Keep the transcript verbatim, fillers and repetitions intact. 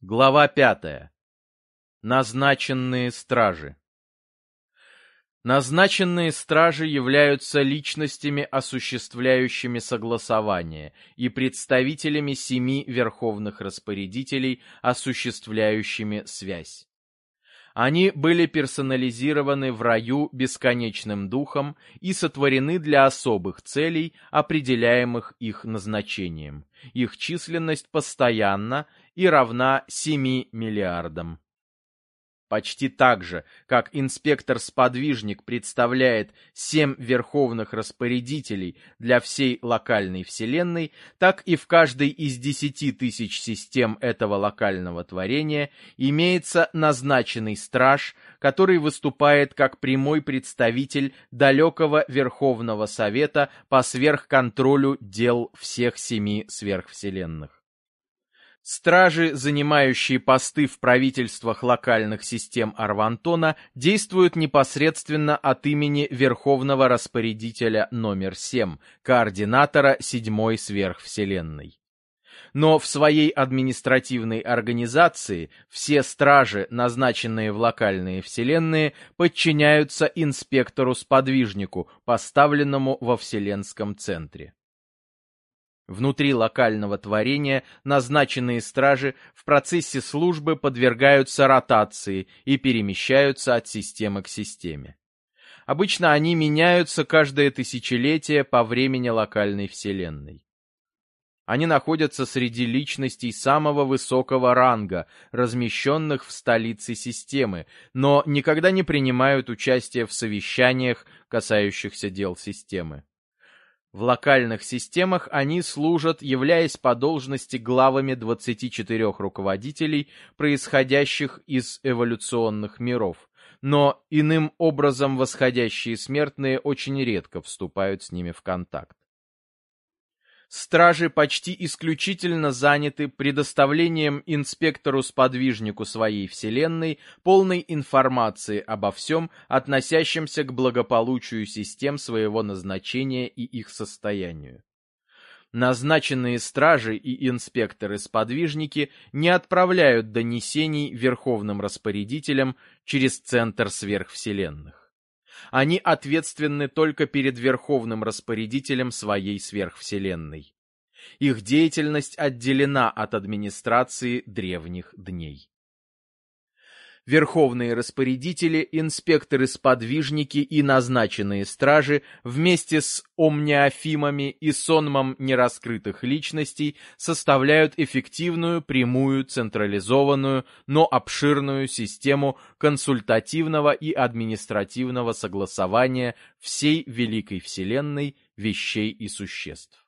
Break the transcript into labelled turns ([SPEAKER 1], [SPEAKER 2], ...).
[SPEAKER 1] Глава пятая. Назначенные стражи. Назначенные стражи являются личностями, осуществляющими согласование, и представителями семи верховных распорядителей, осуществляющими связь. Они были персонализированы в раю бесконечным духом и сотворены для особых целей, определяемых их назначением. Их численность постоянна и равна семи миллиардам. Почти так же, как инспектор-сподвижник представляет семь верховных распорядителей для всей локальной вселенной, так и в каждой из десяти тысяч систем этого локального творения имеется назначенный страж, который выступает как прямой представитель далекого Верховного Совета по сверхконтролю дел всех семи сверхвселенных. Стражи, занимающие посты в правительствах локальных систем Арвантона, действуют непосредственно от имени Верховного Распорядителя номер семь, координатора седьмой сверхвселенной. Но в своей административной организации все стражи, назначенные в локальные вселенные, подчиняются инспектору-сподвижнику, поставленному во вселенском центре. Внутри локального творения назначенные стражи в процессе службы подвергаются ротации и перемещаются от системы к системе. Обычно они меняются каждое тысячелетие по времени локальной вселенной. Они находятся среди личностей самого высокого ранга, размещенных в столице системы, но никогда не принимают участие в совещаниях, касающихся дел системы. В локальных системах они служат, являясь по должности главами двадцати четырёх руководителей, происходящих из эволюционных миров, но иным образом восходящие смертные очень редко вступают с ними в контакт. Стражи почти исключительно заняты предоставлением инспектору-сподвижнику своей вселенной полной информации обо всем, относящемся к благополучию систем своего назначения и их состоянию. Назначенные стражи и инспекторы-сподвижники не отправляют донесений верховным распорядителям через центр сверхвселенных. Они ответственны только перед верховным распорядителем своей сверхвселенной. Их деятельность отделена от администрации древних дней. Верховные распорядители, инспекторы-сподвижники и назначенные стражи вместе с омниафимами и сонмом нераскрытых личностей составляют эффективную, прямую, централизованную, но обширную систему консультативного и административного согласования всей великой вселенной вещей и существ.